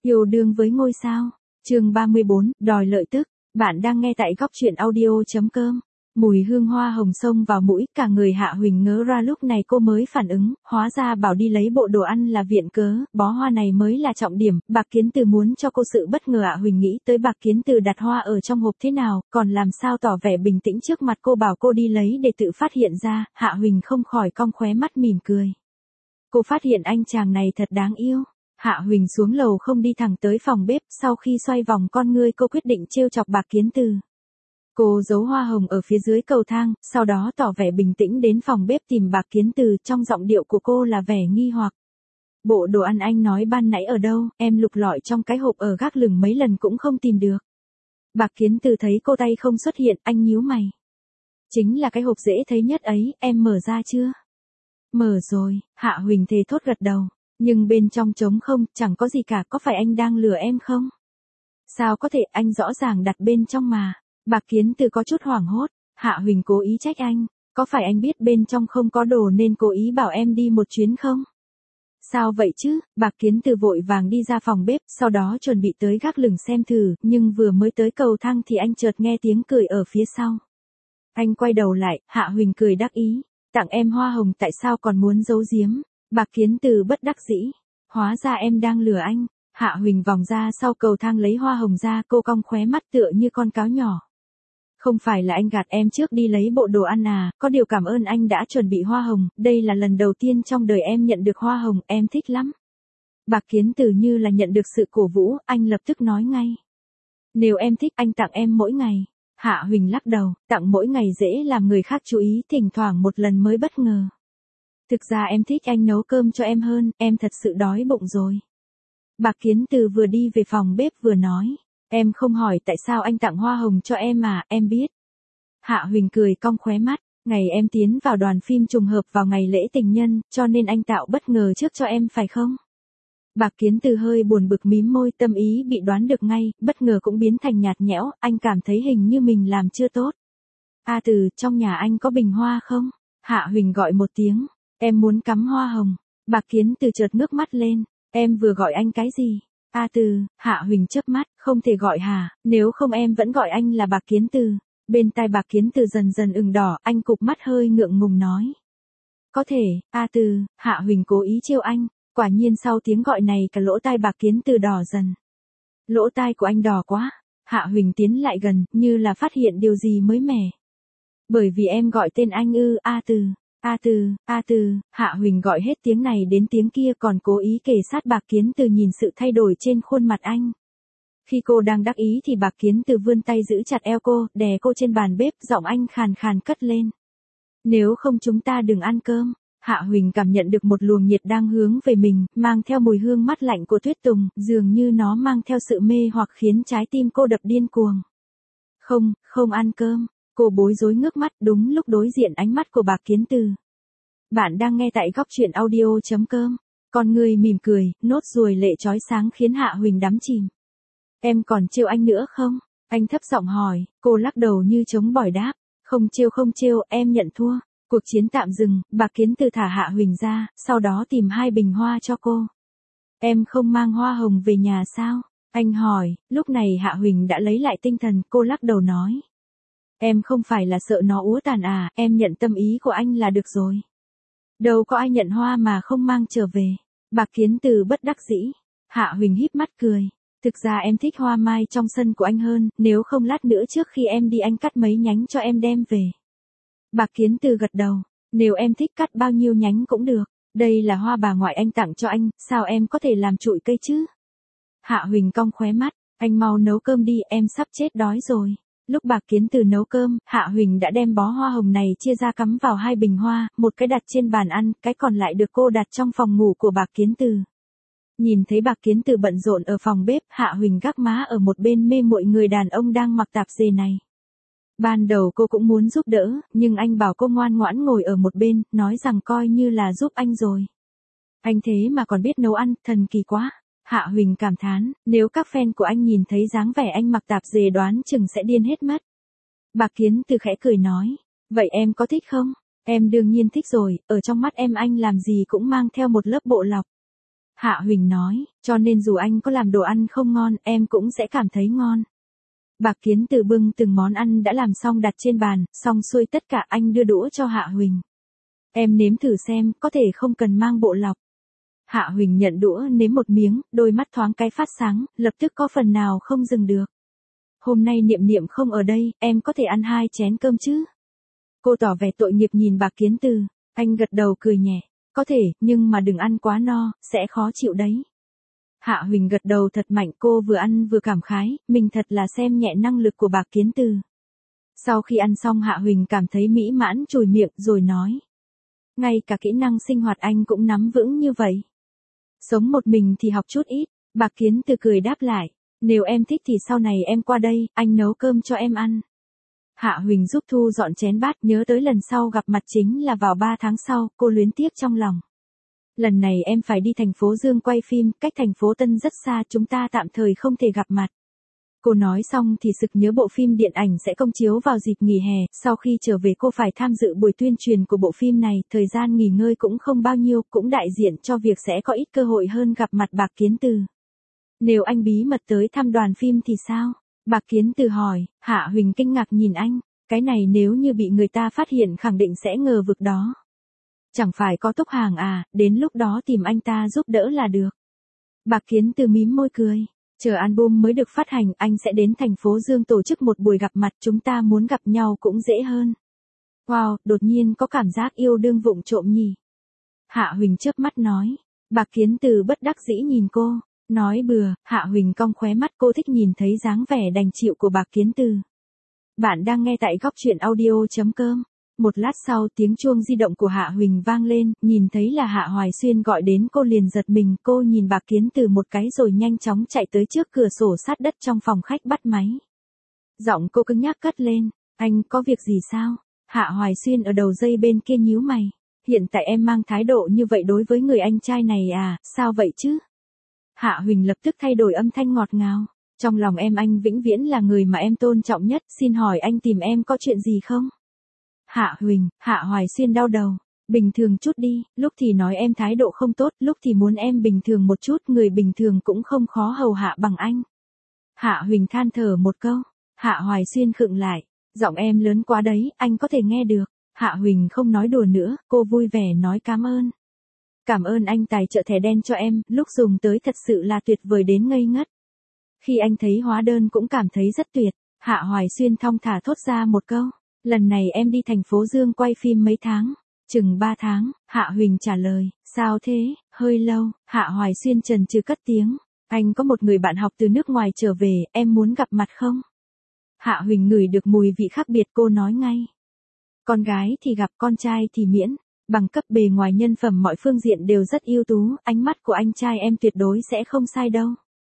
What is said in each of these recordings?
Yêu đương với ngôi sao. Chương 34, đòi lợi tức. Bạn đang nghe tại góc truyện audio.com. Mùi hương hoa hồng xông vào mũi, cả người Hạ Huỳnh ngớ ra, lúc này cô mới phản ứng, hóa ra bảo đi lấy bộ đồ ăn là viện cớ, bó hoa này mới là trọng điểm. Bạc Kiến Từ muốn cho cô sự bất ngờ. Hạ Huỳnh nghĩ tới Bạc Kiến Từ đặt hoa ở trong hộp thế nào, còn làm sao tỏ vẻ bình tĩnh trước mặt cô, bảo cô đi lấy để tự phát hiện ra. Hạ Huỳnh không khỏi cong khóe mắt mỉm cười. Cô phát hiện anh chàng này thật đáng yêu. Hạ Huỳnh xuống lầu không đi thẳng tới phòng bếp, sau khi xoay vòng con ngươi cô quyết định trêu chọc Bạc Kiến Từ. Cô giấu hoa hồng ở phía dưới cầu thang, sau đó tỏ vẻ bình tĩnh đến phòng bếp tìm Bạc Kiến Từ, trong giọng điệu của cô là vẻ nghi hoặc. Bộ đồ ăn anh nói ban nãy ở đâu, em lục lọi trong cái hộp ở gác lửng mấy lần cũng không tìm được. Bạc Kiến Từ thấy cô tay không xuất hiện, anh nhíu mày. Chính là cái hộp dễ thấy nhất ấy, em mở ra chưa? Mở rồi, Hạ Huỳnh thề thốt gật đầu. Nhưng bên trong trống không, chẳng có gì cả, có phải anh đang lừa em không? Sao có thể, anh rõ ràng đặt bên trong mà. Bạc Kiến Từ có chút hoảng hốt. Hạ Huỳnh cố ý trách anh. Có phải anh biết bên trong không có đồ nên cố ý bảo em đi một chuyến không? Sao vậy chứ? Bạc Kiến Từ vội vàng đi ra phòng bếp, sau đó chuẩn bị tới gác lửng xem thử, nhưng vừa mới tới cầu thang thì anh chợt nghe tiếng cười ở phía sau. Anh quay đầu lại, Hạ Huỳnh cười đắc ý. Tặng em hoa hồng tại sao còn muốn giấu giếm? Bạc Kiến Từ bất đắc dĩ. Hóa ra em đang lừa anh. Hạ Huỳnh vòng ra sau cầu thang lấy hoa hồng ra, cô cong khóe mắt tựa như con cáo nhỏ. Không phải là anh gạt em trước đi lấy bộ đồ ăn à, có điều cảm ơn anh đã chuẩn bị hoa hồng, đây là lần đầu tiên trong đời em nhận được hoa hồng, em thích lắm. Bạc Kiến Từ như là nhận được sự cổ vũ, anh lập tức nói ngay. Nếu em thích anh tặng em mỗi ngày. Hạ Huỳnh lắc đầu, tặng mỗi ngày dễ làm người khác chú ý, thỉnh thoảng một lần mới bất ngờ. Thực ra em thích anh nấu cơm cho em hơn, em thật sự đói bụng rồi. Bạc Kiến Từ vừa đi về phòng bếp vừa nói. Em không hỏi tại sao anh tặng hoa hồng cho em mà, em biết. Hạ Huỳnh cười cong khóe mắt. Ngày em tiến vào đoàn phim trùng hợp vào ngày lễ tình nhân, cho nên anh tạo bất ngờ trước cho em phải không? Bạc Kiến Từ hơi buồn bực mím môi, tâm ý bị đoán được ngay, bất ngờ cũng biến thành nhạt nhẽo, anh cảm thấy hình như mình làm chưa tốt. A Từ, trong nhà anh có bình hoa không? Hạ Huỳnh gọi một tiếng. Em muốn cắm hoa hồng. Bạc Kiến Từ chợt ngước mắt lên. Em vừa gọi anh cái gì? A Từ. Hạ Huỳnh chớp mắt, không thể gọi hả, nếu không em vẫn gọi anh là Bạc Kiến Từ. Bên tai Bạc Kiến Từ dần dần ửng đỏ, anh cụp mắt hơi ngượng ngùng nói. Có thể, A Từ. Hạ Huỳnh cố ý trêu anh. Quả nhiên sau tiếng gọi này cả lỗ tai Bạc Kiến Từ đỏ dần. Lỗ tai của anh đỏ quá. Hạ Huỳnh tiến lại gần, như là phát hiện điều gì mới mẻ. Bởi vì em gọi tên anh ư? A Từ. A Từ, A Từ. Hạ Huỳnh gọi hết tiếng này đến tiếng kia, còn cố ý kề sát Bạc Kiến Từ, nhìn sự thay đổi trên khuôn mặt anh. Khi cô đang đắc ý thì Bạc Kiến Từ vươn tay giữ chặt eo cô, đè cô trên bàn bếp, giọng anh khàn khàn cất lên. Nếu không chúng ta đừng ăn cơm. Hạ Huỳnh cảm nhận được một luồng nhiệt đang hướng về mình, mang theo mùi hương mát lạnh của tuyết tùng, dường như nó mang theo sự mê hoặc khiến trái tim cô đập điên cuồng. Không, không ăn cơm. Cô bối rối ngước mắt, đúng lúc đối diện ánh mắt của Bạc Kiến Từ. Bạn đang nghe tại góc truyện audio.com. Con người mỉm cười, nốt ruồi lệ chói sáng khiến Hạ Huỳnh đắm chìm. Em còn trêu anh nữa không? Anh thấp giọng hỏi, cô lắc đầu như chống bỏi đáp. Không trêu, em nhận thua. Cuộc chiến tạm dừng, Bạc Kiến Từ thả Hạ Huỳnh ra, sau đó tìm 2 bình hoa cho cô. Em không mang hoa hồng về nhà sao? Anh hỏi, lúc này Hạ Huỳnh đã lấy lại tinh thần, cô lắc đầu nói. Em không phải là sợ nó úa tàn à, em nhận tâm ý của anh là được rồi. Đâu có ai nhận hoa mà không mang trở về. Bạc Kiến Từ bất đắc dĩ. Hạ Huỳnh híp mắt cười. Thực ra em thích hoa mai trong sân của anh hơn, nếu không lát nữa trước khi em đi anh cắt mấy nhánh cho em đem về. Bạc Kiến Từ gật đầu. Nếu em thích cắt bao nhiêu nhánh cũng được. Đây là hoa bà ngoại anh tặng cho anh, sao em có thể làm trụi cây chứ? Hạ Huỳnh cong khóe mắt. Anh mau nấu cơm đi, em sắp chết đói rồi. Lúc Bạc Kiến Từ nấu cơm, Hạ Huỳnh đã đem bó hoa hồng này chia ra cắm vào 2 bình hoa, một cái đặt trên bàn ăn, cái còn lại được cô đặt trong phòng ngủ của Bạc Kiến Từ. Nhìn thấy Bạc Kiến Từ bận rộn ở phòng bếp, Hạ Huỳnh gác má ở một bên mê muội người đàn ông đang mặc tạp dề này. Ban đầu cô cũng muốn giúp đỡ, nhưng anh bảo cô ngoan ngoãn ngồi ở một bên, nói rằng coi như là giúp anh rồi. Anh thế mà còn biết nấu ăn, thần kỳ quá. Hạ Huỳnh cảm thán, nếu các fan của anh nhìn thấy dáng vẻ anh mặc tạp dề đoán chừng sẽ điên hết mất. Bạc Kiến Từ khẽ cười nói, vậy em có thích không? Em đương nhiên thích rồi, ở trong mắt em anh làm gì cũng mang theo một lớp bộ lọc. Hạ Huỳnh nói, cho nên dù anh có làm đồ ăn không ngon, em cũng sẽ cảm thấy ngon. Bạc Kiến Từ bưng từng món ăn đã làm xong đặt trên bàn, xong xuôi tất cả anh đưa đũa cho Hạ Huỳnh. Em nếm thử xem, có thể không cần mang bộ lọc. Hạ Huỳnh nhận đũa nếm một miếng, đôi mắt thoáng cái phát sáng, lập tức có phần nào không dừng được. Hôm nay Niệm Niệm không ở đây, em có thể ăn 2 chén cơm chứ? Cô tỏ vẻ tội nghiệp nhìn Bạc Kiến Từ, anh gật đầu cười nhẹ, có thể, nhưng mà đừng ăn quá no, sẽ khó chịu đấy. Hạ Huỳnh gật đầu thật mạnh, cô vừa ăn vừa cảm khái, mình thật là xem nhẹ năng lực của Bạc Kiến Từ. Sau khi ăn xong Hạ Huỳnh cảm thấy mỹ mãn chùi miệng rồi nói. Ngay cả kỹ năng sinh hoạt anh cũng nắm vững như vậy. Sống một mình thì học chút ít, Bạc Kiến Từ cười đáp lại. Nếu em thích thì sau này em qua đây, anh nấu cơm cho em ăn. Hạ Huỳnh giúp thu dọn chén bát, nhớ tới lần sau gặp mặt chính là vào 3 tháng sau, cô luyến tiếc trong lòng. Lần này em phải đi thành phố Dương quay phim, cách thành phố Tân rất xa, chúng ta tạm thời không thể gặp mặt. Cô nói xong thì sực nhớ bộ phim điện ảnh sẽ công chiếu vào dịp nghỉ hè, sau khi trở về cô phải tham dự buổi tuyên truyền của bộ phim này, thời gian nghỉ ngơi cũng không bao nhiêu, cũng đại diện cho việc sẽ có ít cơ hội hơn gặp mặt Bạc Kiến Từ. Nếu anh bí mật tới thăm đoàn phim thì sao? Bạc Kiến Từ hỏi. Hạ Huỳnh kinh ngạc nhìn anh, cái này nếu như bị người ta phát hiện khẳng định sẽ ngờ vực đó. Chẳng phải có Túc Hàng à, đến lúc đó tìm anh ta giúp đỡ là được. Bạc Kiến Từ mím môi cười. Chờ album mới được phát hành, anh sẽ đến thành phố Dương tổ chức một buổi gặp mặt, chúng ta muốn gặp nhau cũng dễ hơn. Wow, đột nhiên có cảm giác yêu đương vụng trộm nhỉ. Hạ Huỳnh chớp mắt nói. Bạc Kiến Từ bất đắc dĩ nhìn cô, nói bừa. Hạ Huỳnh cong khóe mắt, cô thích nhìn thấy dáng vẻ đành chịu của Bạc Kiến Từ. Bạn đang nghe tại góc truyện audio.com. Một lát sau tiếng chuông di động của Hạ Huỳnh vang lên, nhìn thấy là Hạ Hoài Xuyên gọi đến, cô liền giật mình, cô nhìn Bạc Kiến Từ một cái rồi nhanh chóng chạy tới trước cửa sổ sát đất trong phòng khách bắt máy. Giọng cô cứng nhắc cất lên, anh có việc gì sao? Hạ Hoài Xuyên ở đầu dây bên kia nhíu mày, hiện tại em mang thái độ như vậy đối với người anh trai này à, sao vậy chứ? Hạ Huỳnh lập tức thay đổi âm thanh ngọt ngào, trong lòng em anh vĩnh viễn là người mà em tôn trọng nhất, xin hỏi anh tìm em có chuyện gì không? Hạ Huỳnh, Hạ Hoài Xuyên đau đầu, bình thường chút đi, lúc thì nói em thái độ không tốt, lúc thì muốn em bình thường một chút, người bình thường cũng không khó hầu hạ bằng anh. Hạ Huỳnh than thở một câu, Hạ Hoài Xuyên khựng lại, giọng em lớn quá đấy, anh có thể nghe được. Hạ Huỳnh không nói đùa nữa, cô vui vẻ nói cảm ơn. Cảm ơn anh tài trợ thẻ đen cho em, lúc dùng tới thật sự là tuyệt vời đến ngây ngất. Khi anh thấy hóa đơn cũng cảm thấy rất tuyệt. Hạ Hoài Xuyên thong thả thốt ra một câu. Lần này em đi thành phố Dương quay phim mấy tháng? Chừng 3 tháng, Hạ Huỳnh trả lời. Sao thế, hơi lâu. Hạ Hoài Xuyên chần chừ cất tiếng. Anh có một người bạn học từ nước ngoài trở về, em muốn gặp mặt không? Hạ Huỳnh ngửi được mùi vị khác biệt, cô nói ngay. Con gái thì gặp, con trai thì miễn. Bằng cấp bề ngoài nhân phẩm mọi phương diện đều rất ưu tú, ánh mắt của anh trai em tuyệt đối sẽ không sai đâu.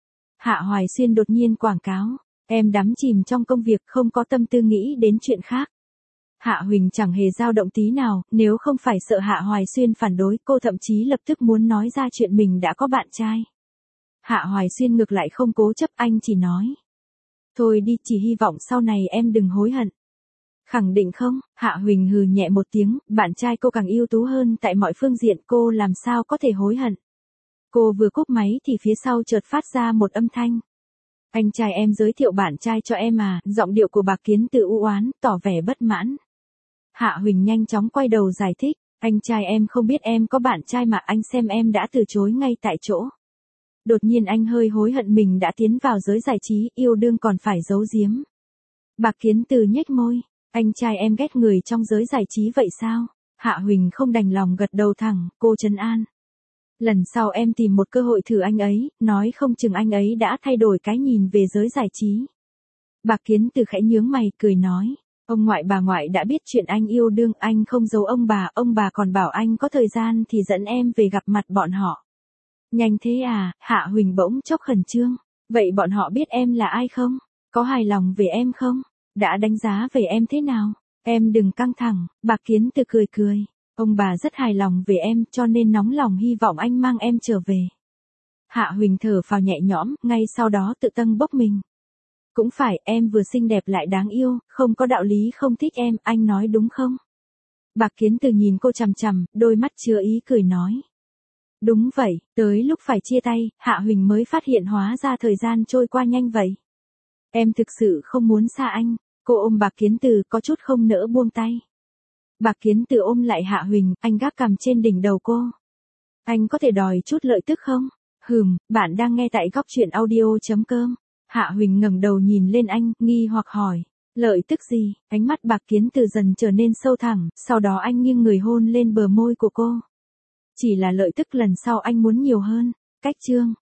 Hạ Hoài Xuyên đột nhiên quảng cáo. Em đắm chìm trong công việc, không có tâm tư nghĩ đến chuyện khác. Hạ Huỳnh chẳng hề dao động tí nào, nếu không phải sợ Hạ Hoài Xuyên phản đối, cô thậm chí lập tức muốn nói ra chuyện mình đã có bạn trai. Hạ Hoài Xuyên ngược lại không cố chấp, anh chỉ nói. Thôi đi, chỉ hy vọng sau này em đừng hối hận. Khẳng định không? Hạ Huỳnh hừ nhẹ một tiếng, bạn trai cô càng ưu tú hơn tại mọi phương diện, cô làm sao có thể hối hận. Cô vừa cúp máy thì phía sau chợt phát ra một âm thanh. Anh trai em giới thiệu bạn trai cho em à, giọng điệu của Bạc Kiến Từ u oán, tỏ vẻ bất mãn. Hạ Huỳnh nhanh chóng quay đầu giải thích, anh trai em không biết em có bạn trai mà, anh xem em đã từ chối ngay tại chỗ. Đột nhiên anh hơi hối hận mình đã tiến vào giới giải trí, yêu đương còn phải giấu giếm. Bạc Kiến Từ nhếch môi, anh trai em ghét người trong giới giải trí vậy sao? Hạ Huỳnh không đành lòng gật đầu thẳng, cô trấn an. Lần sau em tìm một cơ hội thử anh ấy, nói không chừng anh ấy đã thay đổi cái nhìn về giới giải trí. Bạc Kiến Từ khẽ nhướng mày, cười nói. Ông ngoại bà ngoại đã biết chuyện anh yêu đương, anh không giấu ông bà còn bảo anh có thời gian thì dẫn em về gặp mặt bọn họ. Nhanh thế à? Hạ Huỳnh bỗng chốc khẩn trương. Vậy bọn họ biết em là ai không? Có hài lòng về em không? Đã đánh giá về em thế nào? Em đừng căng thẳng, Bạc Kiến Từ cười cười. Ông bà rất hài lòng về em cho nên nóng lòng hy vọng anh mang em trở về. Hạ Huỳnh thở phào nhẹ nhõm, ngay sau đó tự tâng bốc mình. Cũng phải, em vừa xinh đẹp lại đáng yêu, không có đạo lý không thích em, anh nói đúng không? Bạc Kiến Từ nhìn cô chằm chằm, đôi mắt chứa ý cười nói. Đúng vậy, tới lúc phải chia tay, Hạ Huỳnh mới phát hiện hóa ra thời gian trôi qua nhanh vậy. Em thực sự không muốn xa anh. Cô ôm Bạc Kiến Từ có chút không nỡ buông tay. Bạc Kiến Từ ôm lại Hạ Huỳnh, anh gác cằm trên đỉnh đầu cô. Anh có thể đòi chút lợi tức không? Bạn đang nghe tại góc chuyện audio.com. Hạ Huỳnh ngẩng đầu nhìn lên anh, nghi hoặc hỏi. Lợi tức gì? Ánh mắt Bạc Kiến Từ dần trở nên sâu thẳm, sau đó anh nghiêng người hôn lên bờ môi của cô. Chỉ là lợi tức lần sau anh muốn nhiều hơn. Cách chương.